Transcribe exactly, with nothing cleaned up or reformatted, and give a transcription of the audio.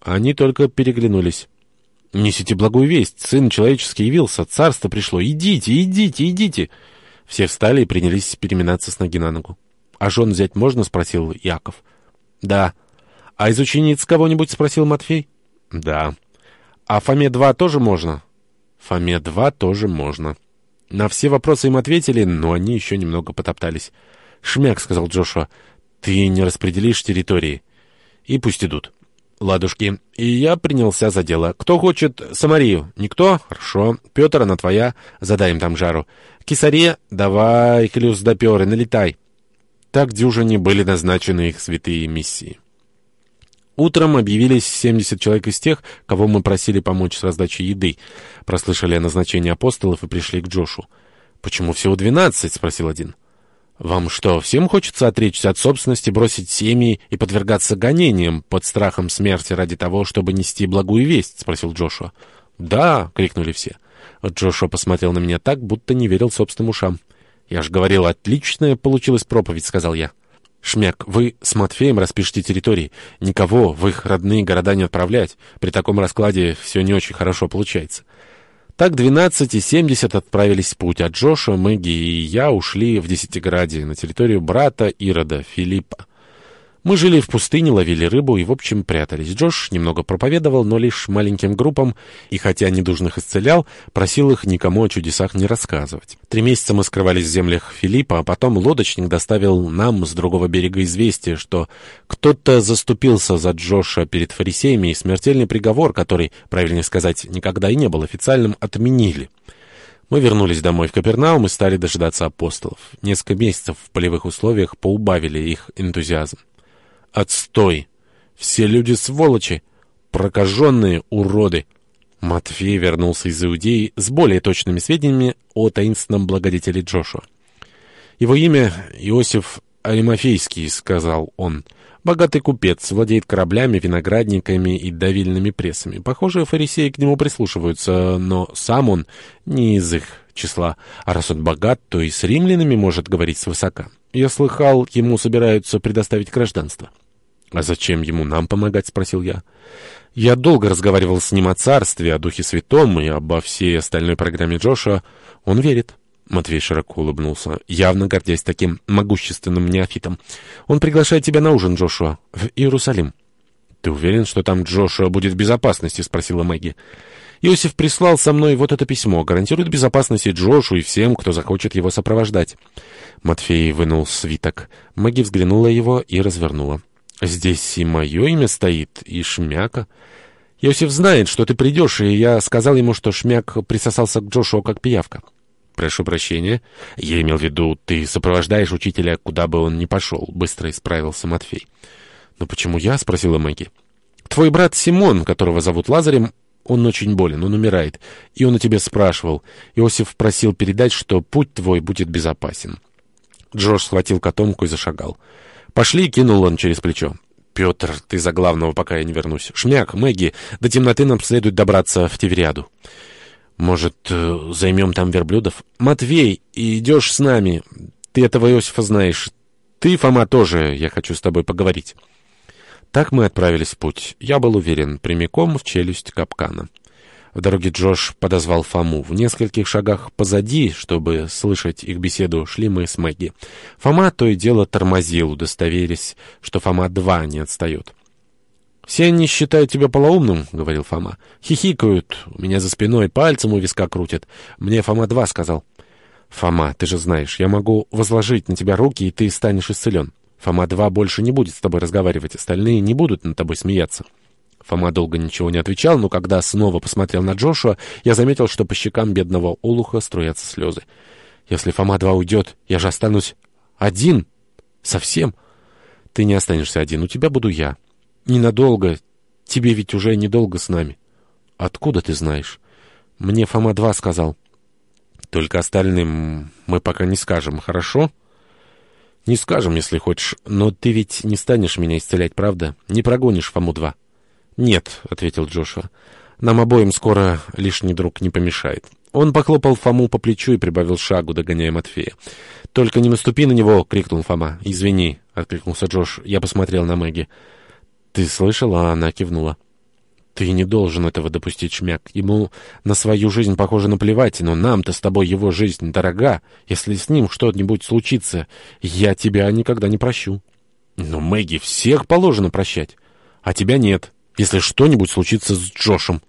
Они только переглянулись. «Несите благую весть, сын человеческий явился, царство пришло, идите, идите, идите!» Все встали и принялись переминаться с ноги на ногу. «А жен взять можно?» — спросил Яков. «Да». «А из учениц кого-нибудь?» — спросил Матфей. «Да». «А Фоме-два тоже можно?» «Фоме-два тоже можно». На все вопросы им ответили, но они еще немного потоптались. «Шмяк», — сказал Джошуа, — «ты не распределишь территории. И пусть идут». «Ладушки». И я принялся за дело. «Кто хочет Самарию?» «Никто?» «Хорошо. Петр, она твоя. Задай им там жару». «Кесаре?» «Давай, Хлюс допер, и налетай». Так дюжине были назначены их святые миссии. Утром объявились семьдесят человек из тех, кого мы просили помочь с раздачей еды. Прослышали о назначении апостолов и пришли к Джошу. «Почему всего двенадцать?» — спросил один. «Вам что, всем хочется отречься от собственности, бросить семьи и подвергаться гонениям под страхом смерти ради того, чтобы нести благую весть?» — спросил Джошуа. «Да!» — крикнули все. Джошуа посмотрел на меня так, будто не верил собственным ушам. «Я же говорил, отличная получилась проповедь», — сказал я. «Шмяк, вы с Матфеем распишите территории. Никого в их родные города не отправлять. При таком раскладе все не очень хорошо получается». Так двенадцать и семьдесят отправились в путь, а Джоша, Мэгги и я ушли в Десятиграде, на территорию брата Ирода, Филиппа. Мы жили в пустыне, ловили рыбу и, в общем, прятались. Джош немного проповедовал, но лишь маленьким группам, и хотя недужных исцелял, просил их никому о чудесах не рассказывать. Три месяца мы скрывались в землях Филиппа, а потом лодочник доставил нам с другого берега известие, что кто-то заступился за Джоша перед фарисеями, и смертельный приговор, который, правильнее сказать, никогда и не был официальным, отменили. Мы вернулись домой в Капернаум и стали дожидаться апостолов. Несколько месяцев в полевых условиях поубавили их энтузиазм. «Отстой! Все люди сволочи! Прокаженные уроды!» Матфей вернулся из Иудеи с более точными сведениями о таинственном благодетеле Джошуа. «Его имя Иосиф Аримафейский», — сказал он. «Богатый купец, владеет кораблями, виноградниками и давильными прессами. Похоже, фарисеи к нему прислушиваются, но сам он не из их числа. А раз он богат, то и с римлянами может говорить свысока. Я слыхал, ему собираются предоставить гражданство». «А зачем ему нам помогать?» — спросил я. Я долго разговаривал с ним о царстве, о Духе Святом и обо всей остальной программе Джошуа. Он верит. Матвей широко улыбнулся, явно гордясь таким могущественным неофитом. «Он приглашает тебя на ужин, Джошуа, в Иерусалим». «Ты уверен, что там Джошуа будет в безопасности?» — спросила Мэгги. «Иосиф прислал со мной вот это письмо. Гарантирует безопасность и Джошу, и всем, кто захочет его сопровождать». Матфей вынул свиток. Мэгги взглянула его и развернула. «Здесь и мое имя стоит, и Шмяка. Иосиф знает, что ты придешь, и я сказал ему, что Шмяк присосался к Джошуа как пиявка». «Прошу прощения. Я имел в виду, ты сопровождаешь учителя, куда бы он ни пошел», — быстро исправился Матфей. «Но почему я?» — спросила Мэгги. «Твой брат Симон, которого зовут Лазарем, он очень болен, он умирает, и он о тебе спрашивал. Иосиф просил передать, что путь твой будет безопасен». Джош схватил котомку и зашагал. «Пошли», — кинул он через плечо. «Петр, ты за главного, пока я не вернусь. Шмяк, Мэгги, до темноты нам следует добраться в Тивериаду». «Может, займем там верблюдов?» «Матвей, идешь с нами. Ты этого Иосифа знаешь. Ты, Фома, тоже. Я хочу с тобой поговорить». Так мы отправились в путь. Я был уверен, прямиком в челюсть капкана. В дороге Джош подозвал Фому. В нескольких шагах позади, чтобы слышать их беседу, шли мы с Мэгги. Фома то и дело тормозил, удостоверясь, что Фома-два не отстает. «Все они считают тебя полоумным», — говорил Фома. «Хихикают, у меня за спиной пальцем у виска крутят. Мне Фома-два сказал». «Фома, ты же знаешь, я могу возложить на тебя руки, и ты станешь исцелен. Фома-два больше не будет с тобой разговаривать, остальные не будут над тобой смеяться». Фома долго ничего не отвечал, но когда снова посмотрел на Джошуа, я заметил, что по щекам бедного олуха струятся слезы. «Если Фома-два уйдет, я же останусь один. Совсем. Ты не останешься один, у тебя буду я. Ненадолго. Тебе ведь уже недолго с нами». «Откуда ты знаешь?» «Мне Фома-два сказал». «Только остальным мы пока не скажем, хорошо?» «Не скажем, если хочешь, но ты ведь не станешь меня исцелять, правда? Не прогонишь Фому-два?» «Нет», — ответил Джошуа. «Нам обоим скоро лишний друг не помешает». Он похлопал Фому по плечу и прибавил шагу, догоняя Матфея. «Только не наступи на него!» — крикнул Фома. «Извини», — откликнулся Джош. Я посмотрел на Мэгги. «Ты слышала?» — она кивнула. Ты не должен этого допустить, Шмяк. Ему на свою жизнь, похоже, наплевать, но нам-то с тобой его жизнь дорога. Если с ним что-нибудь случится, я тебя никогда не прощу. Но, Мэгги, всех положено прощать, а тебя нет, если что-нибудь случится с Джошем.